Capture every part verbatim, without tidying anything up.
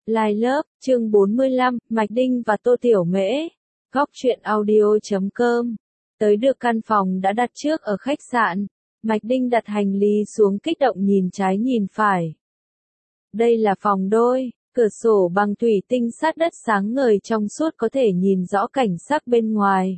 Lai lớp, chương bốn mươi lăm, Mạch Đinh và Tô Tiểu Mễ. Góc truyện audio chấm com. Tới được căn phòng đã đặt trước ở khách sạn. Mạch Đinh đặt hành lý xuống kích động nhìn trái nhìn phải. Đây là phòng đôi, cửa sổ bằng thủy tinh sát đất sáng ngời trong suốt có thể nhìn rõ cảnh sắc bên ngoài.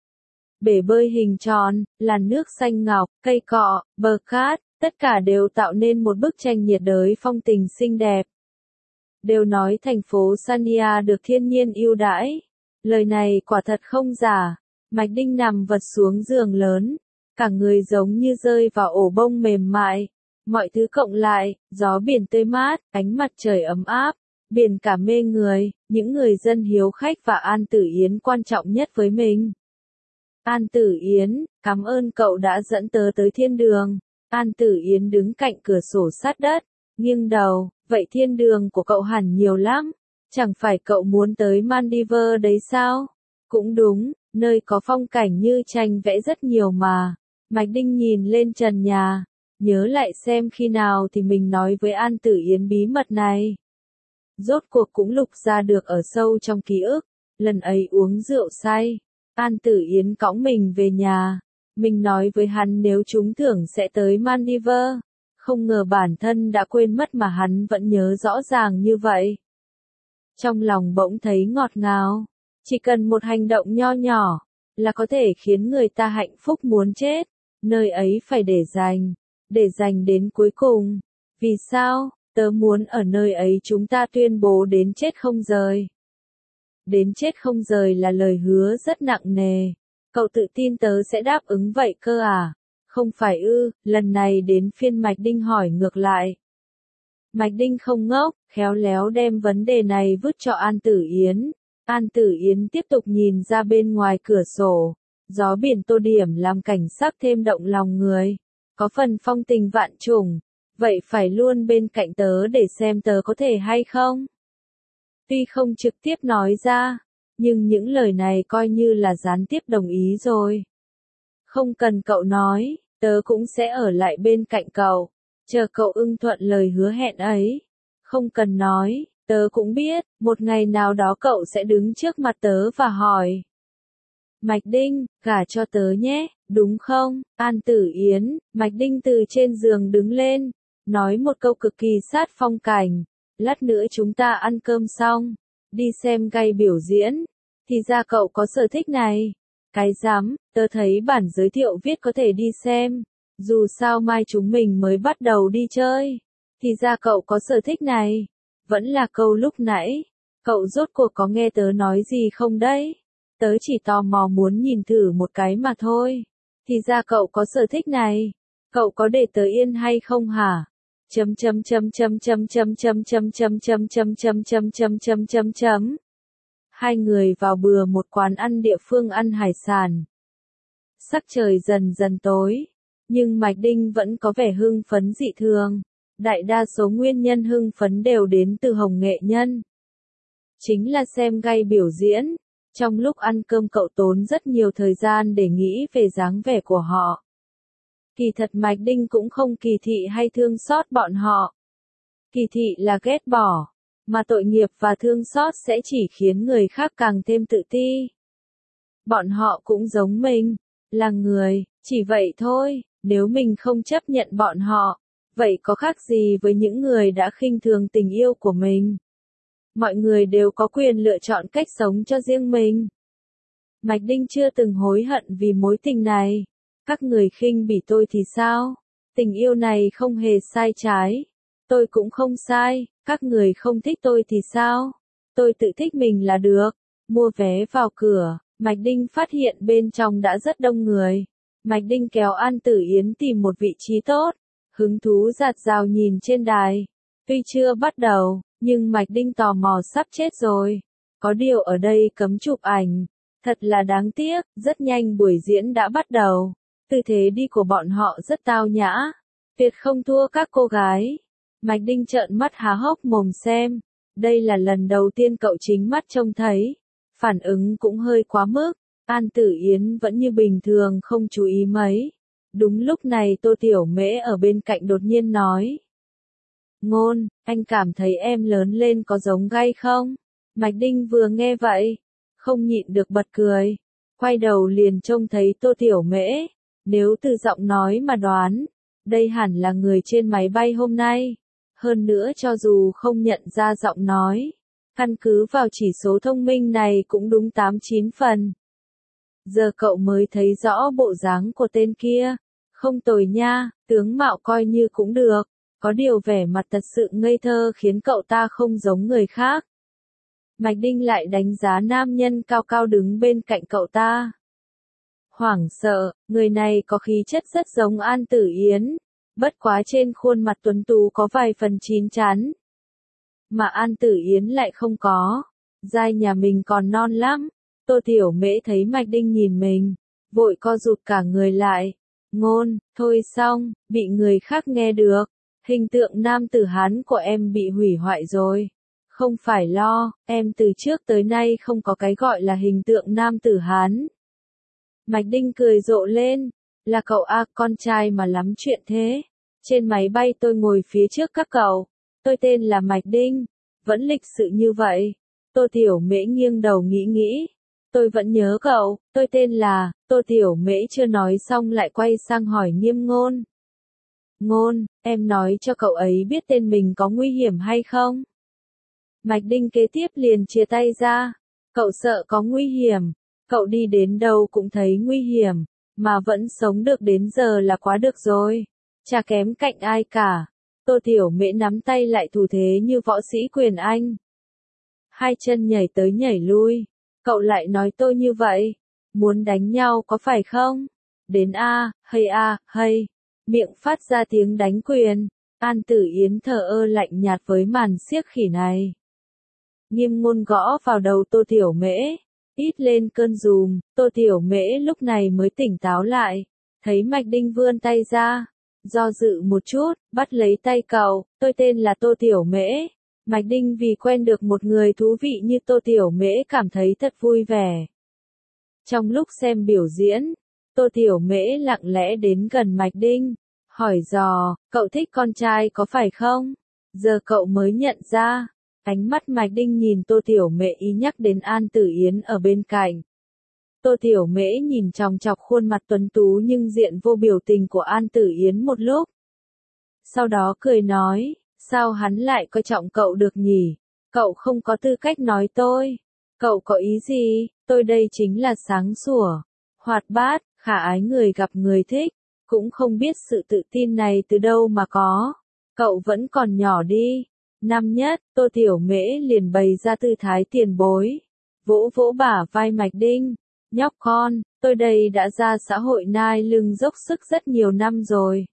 Bể bơi hình tròn, làn nước xanh ngọc, cây cọ, bờ cát, tất cả đều tạo nên một bức tranh nhiệt đới phong tình xinh đẹp. Đều nói thành phố Sanya được thiên nhiên ưu đãi. Lời này quả thật không giả. Mạch Đinh nằm vật xuống giường lớn. Cả người giống như rơi vào ổ bông mềm mại. Mọi thứ cộng lại, gió biển tươi mát, ánh mặt trời ấm áp, biển cả mê người, những người dân hiếu khách và An Tử Yến quan trọng nhất với mình. An Tử Yến, cảm ơn cậu đã dẫn tớ tới thiên đường. An Tử Yến đứng cạnh cửa sổ sát đất, nghiêng đầu, vậy thiên đường của cậu hẳn nhiều lắm, chẳng phải cậu muốn tới Maldives đấy sao? Cũng đúng, nơi có phong cảnh như tranh vẽ rất nhiều mà. Mạch Đinh nhìn lên trần nhà, nhớ lại xem khi nào thì mình nói với An Tử Yến bí mật này. Rốt cuộc cũng lục ra được ở sâu trong ký ức, lần ấy uống rượu say, An Tử Yến cõng mình về nhà. Mình nói với hắn nếu trúng thưởng sẽ tới Maldives. Không ngờ bản thân đã quên mất mà hắn vẫn nhớ rõ ràng như vậy. Trong lòng bỗng thấy ngọt ngào. Chỉ cần một hành động nho nhỏ, là có thể khiến người ta hạnh phúc muốn chết. Nơi ấy phải để dành. Để dành đến cuối cùng. Vì sao? Tớ muốn ở nơi ấy chúng ta tuyên bố đến chết không rời. Đến chết không rời là lời hứa rất nặng nề. Cậu tự tin tớ sẽ đáp ứng vậy cơ à? Không phải ư? Lần này đến phiên Mạch Đinh hỏi ngược lại. Mạch Đinh không ngốc, khéo léo đem vấn đề này vứt cho An Tử Yến. An Tử Yến tiếp tục nhìn ra bên ngoài cửa sổ. Gió biển tô điểm làm cảnh sắc thêm động lòng người. Có phần phong tình vạn trùng. Vậy phải luôn bên cạnh tớ để xem tớ có thể hay không? Tuy không trực tiếp nói ra, nhưng những lời này coi như là gián tiếp đồng ý rồi. Không cần cậu nói, tớ cũng sẽ ở lại bên cạnh cậu, chờ cậu ưng thuận lời hứa hẹn ấy. Không cần nói, tớ cũng biết, một ngày nào đó cậu sẽ đứng trước mặt tớ và hỏi. Mạch Đinh, gả cho tớ nhé, đúng không? An Tử Yến, Mạch Đinh từ trên giường đứng lên, nói một câu cực kỳ sát phong cảnh. Lát nữa chúng ta ăn cơm xong, đi xem gay biểu diễn. Thì ra cậu có sở thích này. Cái dám, tớ thấy bản giới thiệu viết có thể đi xem. Dù sao mai chúng mình mới bắt đầu đi chơi. Thì ra cậu có sở thích này. Vẫn là câu lúc nãy. Cậu rốt cuộc có nghe tớ nói gì không đấy? Tớ chỉ tò mò muốn nhìn thử một cái mà thôi. Thì ra cậu có sở thích này. Cậu có để tớ yên hay không hả? Chấm chấm chấm chấm chấm chấm chấm chấm chấm chấm chấm chấm chấm chấm chấm chấm chấm. Hai người vào bừa một quán ăn địa phương ăn hải sản. Sắc trời dần dần tối, nhưng Mạch Đinh vẫn có vẻ hưng phấn dị thường. Đại đa số nguyên nhân hưng phấn đều đến từ Hồng nghệ nhân. Chính là xem gay biểu diễn. Trong lúc ăn cơm cậu tốn rất nhiều thời gian để nghĩ về dáng vẻ của họ. Kỳ thật Mạch Đinh cũng không kỳ thị hay thương xót bọn họ. Kỳ thị là ghét bỏ, mà tội nghiệp và thương xót sẽ chỉ khiến người khác càng thêm tự ti. Bọn họ cũng giống mình, là người, chỉ vậy thôi, nếu mình không chấp nhận bọn họ, vậy có khác gì với những người đã khinh thường tình yêu của mình. Mọi người đều có quyền lựa chọn cách sống cho riêng mình. Mạch Đinh chưa từng hối hận vì mối tình này. Các người khinh bỉ tôi thì sao? Tình yêu này không hề sai trái. Tôi cũng không sai. Các người không thích tôi thì sao? Tôi tự thích mình là được. Mua vé vào cửa, Mạch Đinh phát hiện bên trong đã rất đông người. Mạch Đinh kéo An Tử Yến tìm một vị trí tốt. Hứng thú dạt dào nhìn trên đài. Tuy chưa bắt đầu, nhưng Mạch Đinh tò mò sắp chết rồi. Có điều ở đây cấm chụp ảnh. Thật là đáng tiếc, rất nhanh buổi diễn đã bắt đầu. Tư thế đi của bọn họ rất tao nhã. Tuyệt không thua các cô gái. Mạch Đinh trợn mắt há hốc mồm xem. Đây là lần đầu tiên cậu chính mắt trông thấy. Phản ứng cũng hơi quá mức. An Tử Yến vẫn như bình thường không chú ý mấy. Đúng lúc này Tô Tiểu Mễ ở bên cạnh đột nhiên nói. Ngôn, anh cảm thấy em lớn lên có giống gay không? Mạch Đinh vừa nghe vậy, không nhịn được bật cười. Quay đầu liền trông thấy Tô Tiểu Mễ. Nếu từ giọng nói mà đoán, đây hẳn là người trên máy bay hôm nay. Hơn nữa cho dù không nhận ra giọng nói, căn cứ vào chỉ số thông minh này cũng đúng tám chín phần. Giờ cậu mới thấy rõ bộ dáng của tên kia. Không tồi nha, tướng mạo coi như cũng được. Có điều vẻ mặt thật sự ngây thơ khiến cậu ta không giống người khác. Mạch Đinh lại đánh giá nam nhân cao cao đứng bên cạnh cậu ta. Hoảng sợ, người này có khí chất rất giống An Tử Yến. Bất quá trên khuôn mặt tuấn tú có vài phần chín chắn. Mà An Tử Yến lại không có. Giai nhà mình còn non lắm. Tô Tiểu Mễ thấy Mạch Đinh nhìn mình, vội co rụt cả người lại. Ngôn, thôi xong, bị người khác nghe được. Hình tượng nam tử Hán của em bị hủy hoại rồi. Không phải lo, em từ trước tới nay không có cái gọi là hình tượng nam tử Hán. Mạch Đinh cười rộ lên. Là cậu a, con trai mà lắm chuyện thế. Trên máy bay tôi ngồi phía trước các cậu. Tôi tên là Mạch Đinh. Vẫn lịch sự như vậy. Tô Tiểu Mễ nghiêng đầu nghĩ nghĩ. Tôi vẫn nhớ cậu, tôi tên là, Tô Tiểu Mễ chưa nói xong lại quay sang hỏi Nghiêm Ngôn. Ngôn, em nói cho cậu ấy biết tên mình có nguy hiểm hay không? Mạch Đinh kế tiếp liền chia tay ra. Cậu sợ có nguy hiểm, cậu đi đến đâu cũng thấy nguy hiểm, mà vẫn sống được đến giờ là quá được rồi. Chả kém cạnh ai cả. Tô Tiểu Mễ nắm tay lại thủ thế như võ sĩ quyền Anh. Hai chân nhảy tới nhảy lui. Cậu lại nói tôi như vậy. Muốn đánh nhau có phải không? Đến a, hay a, hay. Miệng phát ra tiếng đánh quyền. An Tử Yến thờ ơ lạnh nhạt với màn xiếc khỉ này. Nghiêm Ngôn gõ vào đầu Tô Tiểu Mễ. Ít lên cơn dùm. Tô Tiểu Mễ lúc này mới tỉnh táo lại. Thấy Mạch Đinh vươn tay ra. Do dự một chút, bắt lấy tay cậu. Tôi tên là Tô Tiểu Mễ. Mạch Đinh vì quen được một người thú vị như Tô Tiểu Mễ cảm thấy thật vui vẻ. Trong lúc xem biểu diễn, Tô Tiểu Mễ lặng lẽ đến gần Mạch Đinh, hỏi dò, cậu thích con trai có phải không? Giờ cậu mới nhận ra, ánh mắt Mạch Đinh nhìn Tô Tiểu Mễ ý nhắc đến An Tử Yến ở bên cạnh. Tô Tiểu Mễ nhìn chòng chọc khuôn mặt tuấn tú nhưng diện vô biểu tình của An Tử Yến một lúc. Sau đó cười nói. Sao hắn lại coi trọng cậu được nhỉ? Cậu không có tư cách nói tôi. Cậu có ý gì? Tôi đây chính là sáng sủa, hoạt bát, khả ái người gặp người thích. Cũng không biết sự tự tin này từ đâu mà có. Cậu vẫn còn nhỏ đi. Năm nhất, Tô Tiểu Mễ liền bày ra tư thái tiền bối. Vỗ vỗ bả vai Mạch Đinh. Nhóc con, tôi đây đã ra xã hội nai lưng dốc sức rất nhiều năm rồi.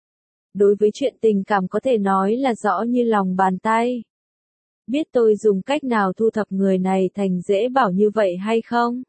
Đối với chuyện tình cảm có thể nói là rõ như lòng bàn tay. Biết tôi dùng cách nào thu thập người này thành dễ bảo như vậy hay không?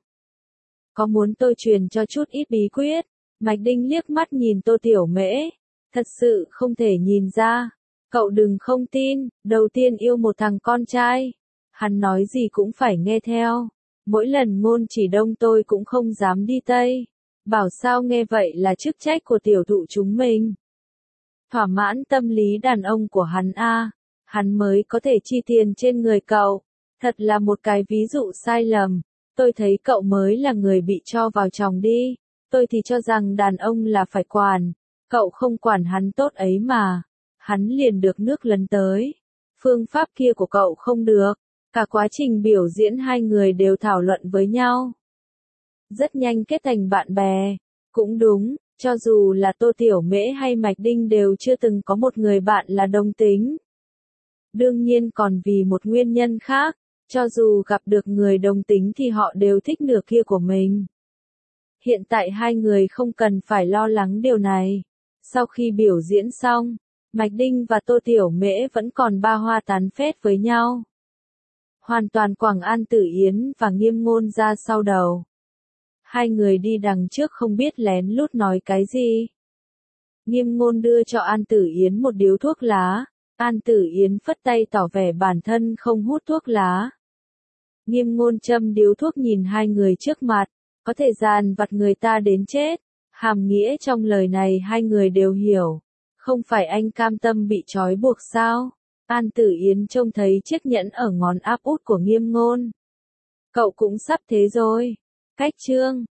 Có muốn tôi truyền cho chút ít bí quyết? Mạch Đinh liếc mắt nhìn Tô Tiểu Mễ. Thật sự không thể nhìn ra. Cậu đừng không tin, đầu tiên yêu một thằng con trai. Hắn nói gì cũng phải nghe theo. Mỗi lần Ngôn chỉ đông tôi cũng không dám đi tây. Bảo sao nghe vậy là chức trách của tiểu thụ chúng mình. Thỏa mãn tâm lý đàn ông của hắn a, hắn mới có thể chi tiền trên người cậu. Thật là một cái ví dụ sai lầm. Tôi thấy cậu mới là người bị cho vào chồng đi. Tôi thì cho rằng đàn ông là phải quản. Cậu không quản hắn tốt ấy mà. Hắn liền được nước lấn tới. Phương pháp kia của cậu không được. Cả quá trình biểu diễn hai người đều thảo luận với nhau. Rất nhanh kết thành bạn bè. Cũng đúng. Cho dù là Tô Tiểu Mễ hay Mạch Đinh đều chưa từng có một người bạn là đồng tính. Đương nhiên còn vì một nguyên nhân khác, cho dù gặp được người đồng tính thì họ đều thích nửa kia của mình. Hiện tại hai người không cần phải lo lắng điều này. Sau khi biểu diễn xong, Mạch Đinh và Tô Tiểu Mễ vẫn còn ba hoa tán phét với nhau. Hoàn toàn quẳng An Tử Yến và Nghiêm Ngôn ra sau đầu. Hai người đi đằng trước không biết lén lút nói cái gì. Nghiêm Ngôn đưa cho An Tử Yến một điếu thuốc lá. An Tử Yến phất tay tỏ vẻ bản thân không hút thuốc lá. Nghiêm Ngôn châm điếu thuốc nhìn hai người trước mặt. Có thể dàn vặt người ta đến chết. Hàm nghĩa trong lời này hai người đều hiểu. Không phải anh cam tâm bị trói buộc sao? An Tử Yến trông thấy chiếc nhẫn ở ngón áp út của Nghiêm Ngôn. Cậu cũng sắp thế rồi. Cách chương